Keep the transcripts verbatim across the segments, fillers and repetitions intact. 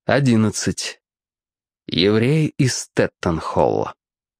Одиннадцать. Еврей из Тэттонхолла.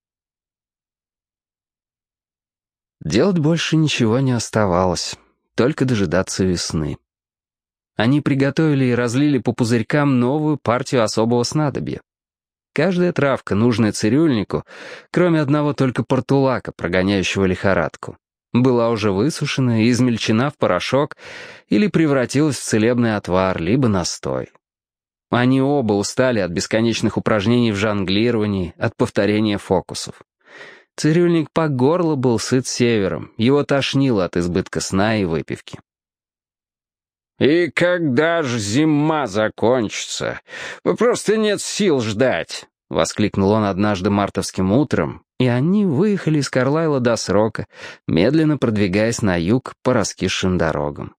Делать больше ничего не оставалось, только дожидаться весны. Они приготовили и разлили по пузырькам новую партию особого снадобья. Каждая травка, нужная цирюльнику, кроме одного только портулака, прогоняющего лихорадку, была уже высушена и измельчена в порошок или превратилась в целебный отвар, либо настой. Они оба устали от бесконечных упражнений в жонглировании, от повторения фокусов. Цирюльник по горло был сыт севером, его тошнило от избытка сна и выпивки. «И когда ж зима закончится? Просто нет сил ждать!» — воскликнул он однажды мартовским утром, и они выехали из Карлайла до срока, медленно продвигаясь на юг по раскисшим дорогам.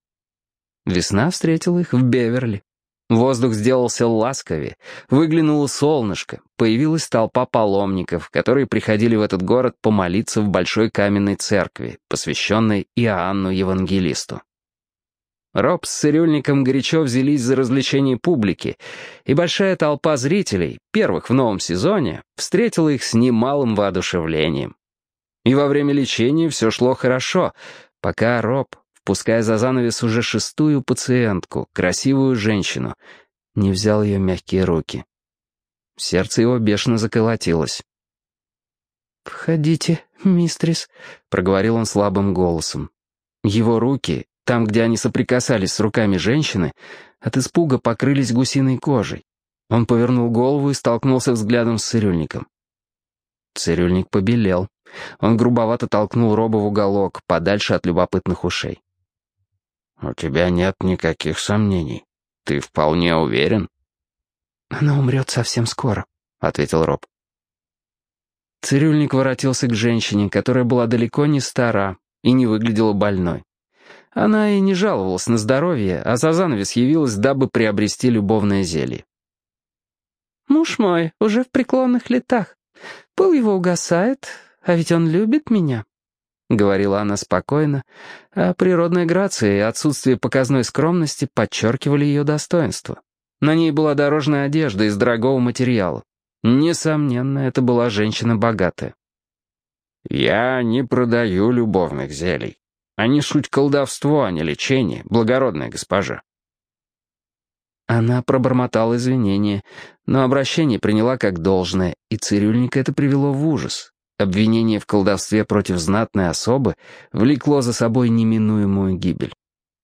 Весна встретила их в Беверли. Воздух сделался ласковее, выглянуло солнышко, появилась толпа паломников, которые приходили в этот город помолиться в большой каменной церкви, посвященной Иоанну Евангелисту. Роб с цирюльником горячо взялись за развлечение публики, и большая толпа зрителей, первых в новом сезоне, встретила их с немалым воодушевлением. И во время лечения все шло хорошо, пока Роб, впуская за занавес уже шестую пациентку, красивую женщину, не взял ее мягкие руки. Сердце его бешено заколотилось. «Входите, мистрис», — проговорил он слабым голосом. Его руки, там, где они соприкасались с руками женщины, от испуга покрылись гусиной кожей. Он повернул голову и столкнулся взглядом с цирюльником. Цирюльник побелел. Он грубовато толкнул Роба в уголок, подальше от любопытных ушей. «У тебя нет никаких сомнений. Ты вполне уверен?» «Она умрет совсем скоро», — ответил Роб. Цирюльник воротился к женщине, которая была далеко не стара и не выглядела больной. Она и не жаловалась на здоровье, а за занавес явилась, дабы приобрести любовное зелье. «Муж мой уже в преклонных летах. Пыл его угасает, а ведь он любит меня», — говорила она спокойно, а природная грация и отсутствие показной скромности подчеркивали ее достоинство. На ней была дорожная одежда из дорогого материала. Несомненно, это была женщина богатая. «Я не продаю любовных зелий. Они суть колдовство, а не лечение, благородная госпожа». Она пробормотала извинения, но обращение приняла как должное, и цирюльника это привело в ужас. Обвинение в колдовстве против знатной особы влекло за собой неминуемую гибель.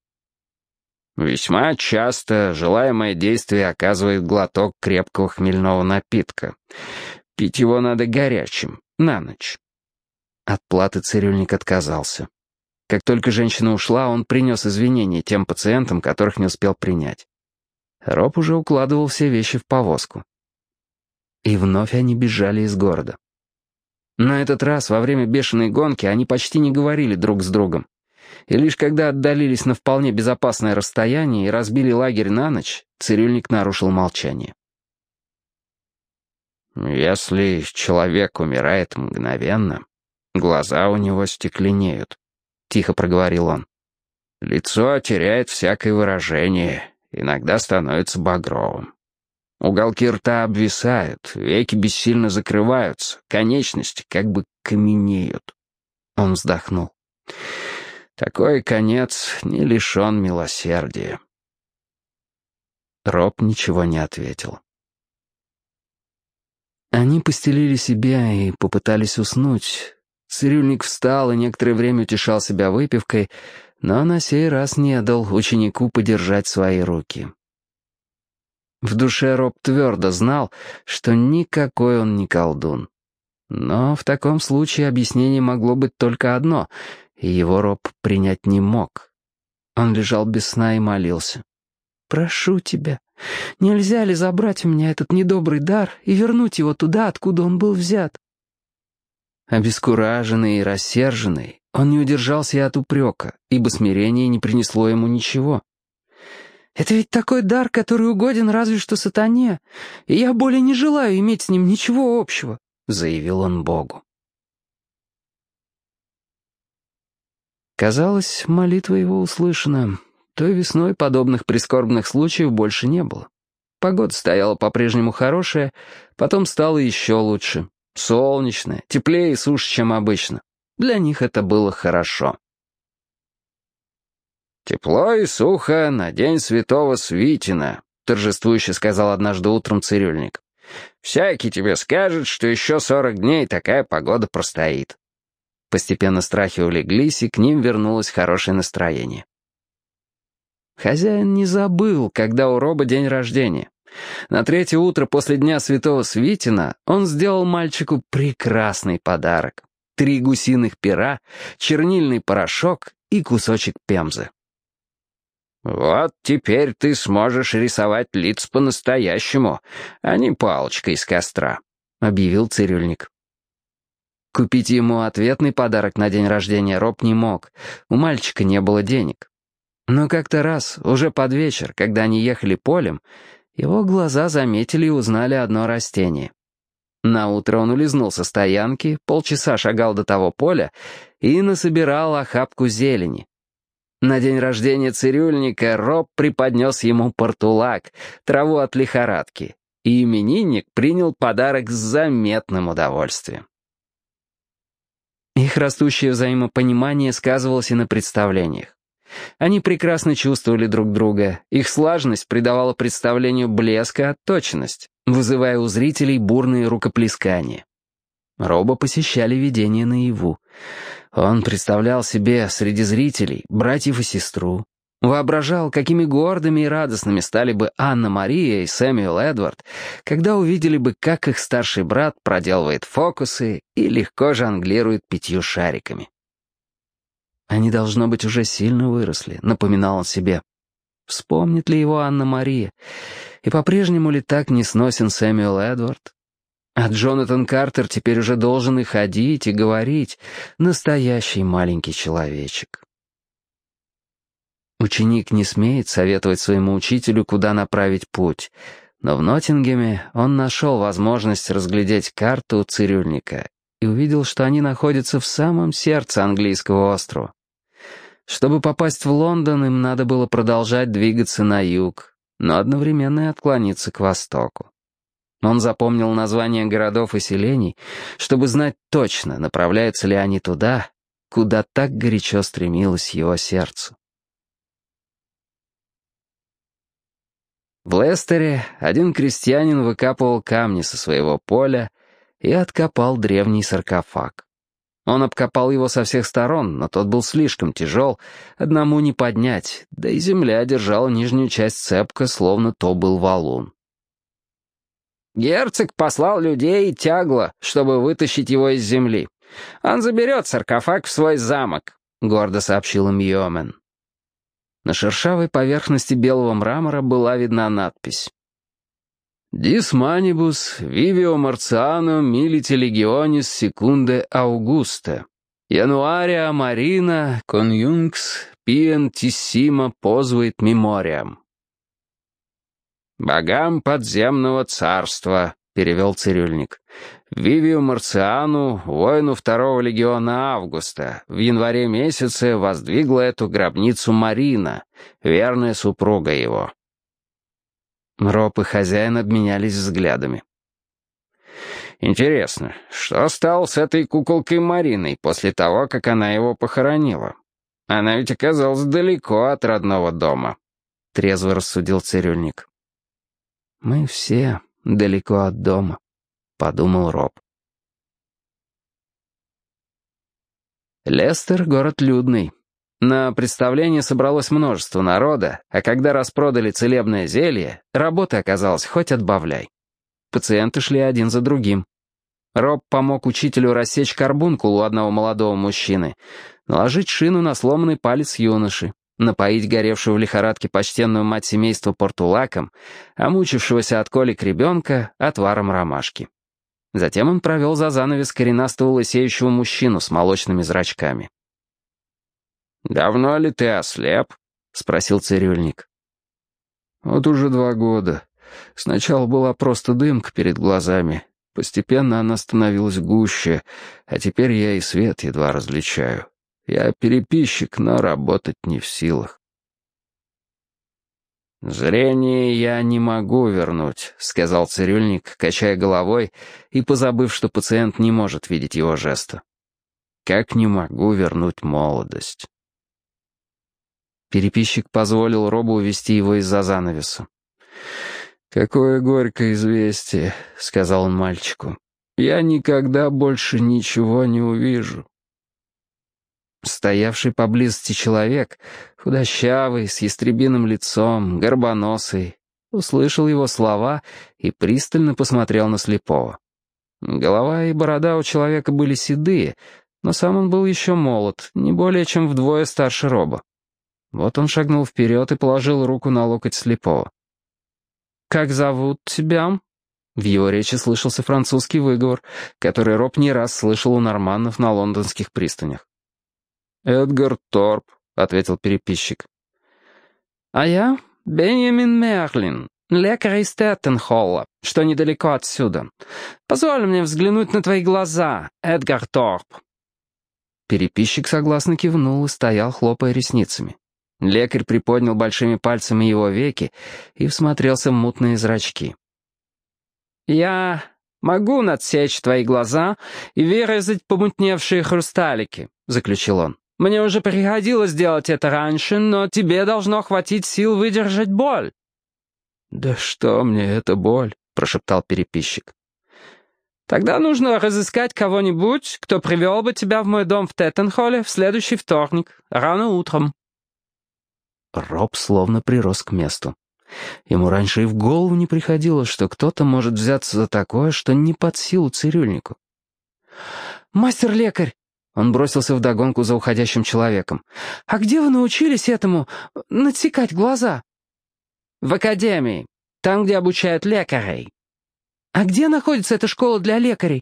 «Весьма часто желаемое действие оказывает глоток крепкого хмельного напитка. Пить его надо горячим, на ночь». От платы цирюльник отказался. Как только женщина ушла, он принес извинения тем пациентам, которых не успел принять. Роб уже укладывал все вещи в повозку. И вновь они бежали из города. На этот раз, во время бешеной гонки, они почти не говорили друг с другом. И лишь когда отдалились на вполне безопасное расстояние и разбили лагерь на ночь, цирюльник нарушил молчание. «Если человек умирает мгновенно, глаза у него стекленеют», — тихо проговорил он. «Лицо теряет всякое выражение, иногда становится багровым. Уголки рта обвисают, веки бессильно закрываются, конечности как бы каменеют». Он вздохнул. «Такой конец не лишен милосердия». Роб ничего не ответил. Они постелили себя и попытались уснуть. Цирюльник встал и некоторое время утешал себя выпивкой, но на сей раз не дал ученику подержать свои руки. В душе Роб твердо знал, что никакой он не колдун. Но в таком случае объяснение могло быть только одно, и его Роб принять не мог. Он лежал без сна и молился. «Прошу тебя, нельзя ли забрать у меня этот недобрый дар и вернуть его туда, откуда он был взят?» Обескураженный и рассерженный, он не удержался и от упрека, ибо смирение не принесло ему ничего. «Это ведь такой дар, который угоден разве что сатане, и я более не желаю иметь с ним ничего общего», — заявил он Богу. Казалось, молитва его услышана. Той весной подобных прискорбных случаев больше не было. Погода стояла по-прежнему хорошая, потом стало еще лучше. Солнечно, теплее и суше, чем обычно. Для них это было хорошо. «Тепло и сухо на день святого Свитина», — торжествующе сказал однажды утром цирюльник. «Всякий тебе скажет, что еще сорок дней такая погода простоит». Постепенно страхи улеглись, и к ним вернулось хорошее настроение. Хозяин не забыл, когда у Роба день рождения. На третье утро после дня святого Свитина он сделал мальчику прекрасный подарок. Три гусиных пера, чернильный порошок и кусочек пемзы. «Вот теперь ты сможешь рисовать лиц по-настоящему, а не палочкой из костра», — объявил цирюльник. Купить ему ответный подарок на день рождения Роб не мог, у мальчика не было денег. Но как-то раз, уже под вечер, когда они ехали полем, его глаза заметили и узнали одно растение. Наутро он улизнул со стоянки, полчаса шагал до того поля и насобирал охапку зелени. На день рождения цирюльника Роб преподнес ему портулак, траву от лихорадки, и именинник принял подарок с заметным удовольствием. Их растущее взаимопонимание сказывалось и на представлениях. Они прекрасно чувствовали друг друга, их слаженность придавала представлению блеск и отточенность, вызывая у зрителей бурные рукоплескания. Роба посещали видения наяву. Он представлял себе среди зрителей братьев и сестру, воображал, какими гордыми и радостными стали бы Анна-Мария и Сэмюэл Эдвард, когда увидели бы, как их старший брат проделывает фокусы и легко жонглирует пятью шариками. Они, должно быть, уже сильно выросли, напоминал он себе. Вспомнит ли его Анна-Мария? И по-прежнему ли так несносен Сэмюэл Эдвард? А Джонатан Картер теперь уже должен и ходить, и говорить. Настоящий маленький человечек. Ученик не смеет советовать своему учителю, куда направить путь, но в Ноттингеме он нашел возможность разглядеть карту цирюльника и увидел, что они находятся в самом сердце английского острова. Чтобы попасть в Лондон, им надо было продолжать двигаться на юг, но одновременно и отклониться к востоку. Он запомнил названия городов и селений, чтобы знать точно, направляются ли они туда, куда так горячо стремилось его сердце. В Лестере один крестьянин выкапывал камни со своего поля и откопал древний саркофаг. Он обкопал его со всех сторон, но тот был слишком тяжел, одному не поднять, да и земля держала нижнюю часть цепко, словно то был валун. «Герцог послал людей и тягло, чтобы вытащить его из земли. Он заберет саркофаг в свой замок», — гордо сообщил им Йомен. На шершавой поверхности белого мрамора была видна надпись: «Dis manibus vivio Marciano milite legionis secunde Auguste, Januaria marina conjunx pientissima posuit memoriam». «Богам подземного царства», — перевел цирюльник. «Вивию Марциану, воину второго легиона Августа, в январе месяце воздвигла эту гробницу Марина, верная супруга его». Роб и хозяин обменялись взглядами. «Интересно, что стало с этой куколкой Мариной после того, как она его похоронила? Она ведь оказалась далеко от родного дома», — трезво рассудил цирюльник. «Мы все далеко от дома», — подумал Роб. Лестер — город людный. На представление собралось множество народа, а когда распродали целебное зелье, работы оказалось хоть отбавляй. Пациенты шли один за другим. Роб помог учителю рассечь карбункул у одного молодого мужчины, наложить шину на сломанный палец юноши, напоить горевшую в лихорадке почтенную мать семейства портулаком, а мучившегося от колик ребенка отваром ромашки. Затем он провел за занавес коренастого лысеющего мужчину с молочными зрачками. «Давно ли ты ослеп?» — спросил цирюльник. «Вот уже два года. Сначала была просто дымка перед глазами. Постепенно она становилась гуще, а теперь я и свет едва различаю. Я переписчик, но работать не в силах». «Зрение я не могу вернуть», — сказал цирюльник, качая головой и позабыв, что пациент не может видеть его жеста. «Как не могу вернуть молодость». Переписчик позволил Робу увести его из-за занавеса. «Какое горькое известие», — сказал он мальчику. «Я никогда больше ничего не увижу». Стоявший поблизости человек, худощавый, с ястребиным лицом, горбоносый, услышал его слова и пристально посмотрел на слепого. Голова и борода у человека были седые, но сам он был еще молод, не более чем вдвое старше Роба. Вот он шагнул вперед и положил руку на локоть слепого. «Как зовут тебя?» В его речи слышался французский выговор, который Роб не раз слышал у норманнов на лондонских пристанях. «Эдгар Торп», — ответил переписчик. «А я Бенjamin Мерлин, лекарь из Теттенхолла, что недалеко отсюда. Позволь мне взглянуть на твои глаза, Эдгар Торп». Переписчик согласно кивнул и стоял, хлопая ресницами. Лекарь приподнял большими пальцами его веки и всмотрелся в мутные зрачки. «Я могу надсечь твои глаза и вырезать помутневшие хрусталики», — заключил он. «Мне уже приходилось делать это раньше, но тебе должно хватить сил выдержать боль». «Да что мне эта боль?» — прошептал переписчик. «Тогда нужно разыскать кого-нибудь, кто привел бы тебя в мой дом в Теттенхолле в следующий вторник, рано утром». Роб словно прирос к месту. Ему раньше и в голову не приходило, что кто-то может взяться за такое, что не под силу цирюльнику. «Мастер-лекарь!» Он бросился вдогонку за уходящим человеком. «А где вы научились этому надсекать глаза?» «В академии, там, где обучают лекарей». «А где находится эта школа для лекарей?»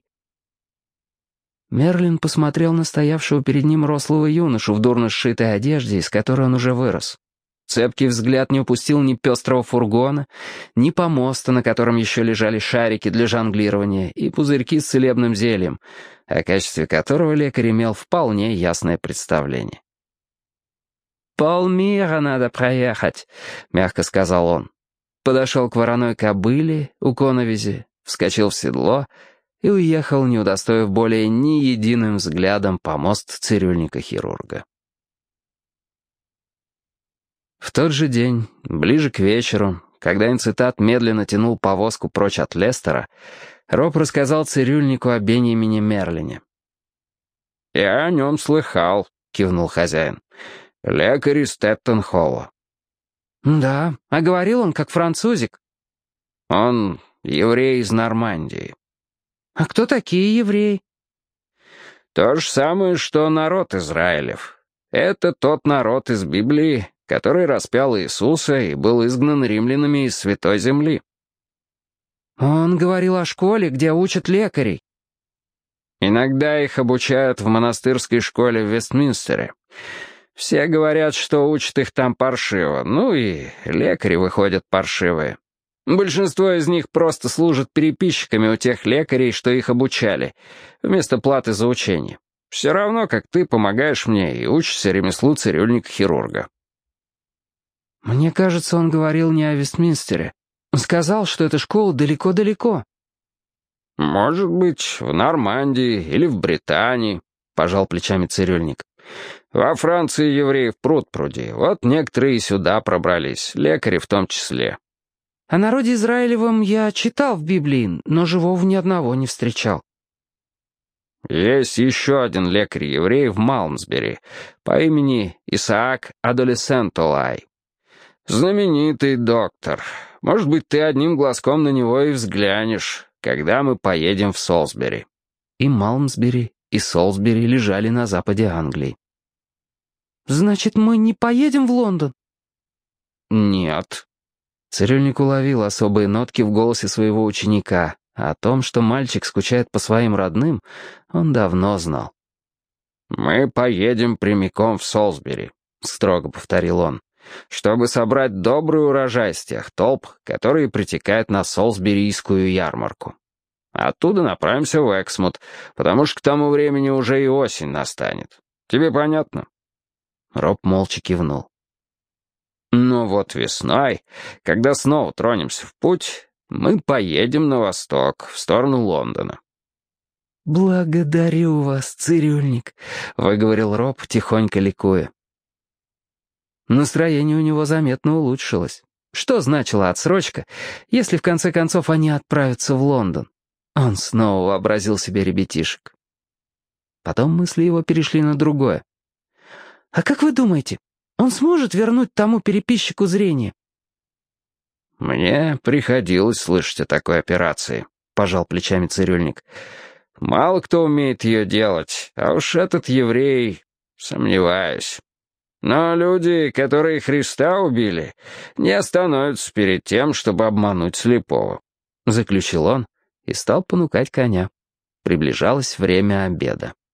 Мерлин посмотрел на стоявшего перед ним рослого юношу в дурно сшитой одежде, из которой он уже вырос. Цепкий взгляд не упустил ни пестрого фургона, ни помоста, на котором еще лежали шарики для жонглирования и пузырьки с целебным зельем, о качестве которого лекарь имел вполне ясное представление. «Полмира надо проехать», — мягко сказал он. Подошел к вороной кобыле у коновизи, вскочил в седло и уехал, не удостоив более ни единым взглядом помост цирюльника-хирурга. В тот же день, ближе к вечеру, когда инцитат медленно тянул повозку прочь от Лестера, Роб рассказал цирюльнику о Бенjamине Мерлине. «Я о нем слыхал», — кивнул хозяин. «Лекарь из Теттенхолла». «Да, а говорил он как французик». «Он еврей из Нормандии». «А кто такие евреи?» «То же самое, что народ Израилев. Это тот народ из Библии, который распял Иисуса и был изгнан римлянами из Святой Земли». «Он говорил о школе, где учат лекарей». «Иногда их обучают в монастырской школе в Вестминстере. Все говорят, что учат их там паршиво, ну и лекари выходят паршивые. Большинство из них просто служат переписчиками у тех лекарей, что их обучали, вместо платы за учение. Все равно, как ты помогаешь мне и учишься ремеслу цирюльника-хирурга». «Мне кажется, он говорил не о Вестминстере. Он сказал, что эта школа далеко-далеко». «Может быть, в Нормандии или в Британии», — пожал плечами цирюльник. «Во Франции евреев пруд-пруди. Вот некоторые и сюда пробрались, лекари в том числе». «О народе Израилевом я читал в Библии, но живого ни одного не встречал». «Есть еще один лекарь-еврей в Малмсбери по имени Исаак Адолесентолай. Знаменитый доктор. Может быть, ты одним глазком на него и взглянешь, когда мы поедем в Солсбери». И Малмсбери, и Солсбери лежали на западе Англии. «Значит, мы не поедем в Лондон?» «Нет». Цирюльник уловил особые нотки в голосе своего ученика, а о том, что мальчик скучает по своим родным, он давно знал. «Мы поедем прямиком в Солсбери», — строго повторил он, «чтобы собрать добрый урожай с тех толп, которые притекают на Солсберийскую ярмарку. Оттуда направимся в Эксмут, потому что к тому времени уже и осень настанет. Тебе понятно?» Роб молча кивнул. Но вот весной, когда снова тронемся в путь, мы поедем на восток, в сторону Лондона». «Благодарю вас, цирюльник», — выговорил Роб, тихонько ликуя. Настроение у него заметно улучшилось. Что значила отсрочка, если в конце концов они отправятся в Лондон? Он снова вообразил себе ребятишек. Потом мысли его перешли на другое. «А как вы думаете, он сможет вернуть тому переписчику зрение?» «Мне приходилось слышать о такой операции», — пожал плечами цирюльник. «Мало кто умеет ее делать, а уж этот еврей, сомневаюсь. Но люди, которые Христа убили, не остановятся перед тем, чтобы обмануть слепого», — заключил он и стал понукать коня. Приближалось время обеда.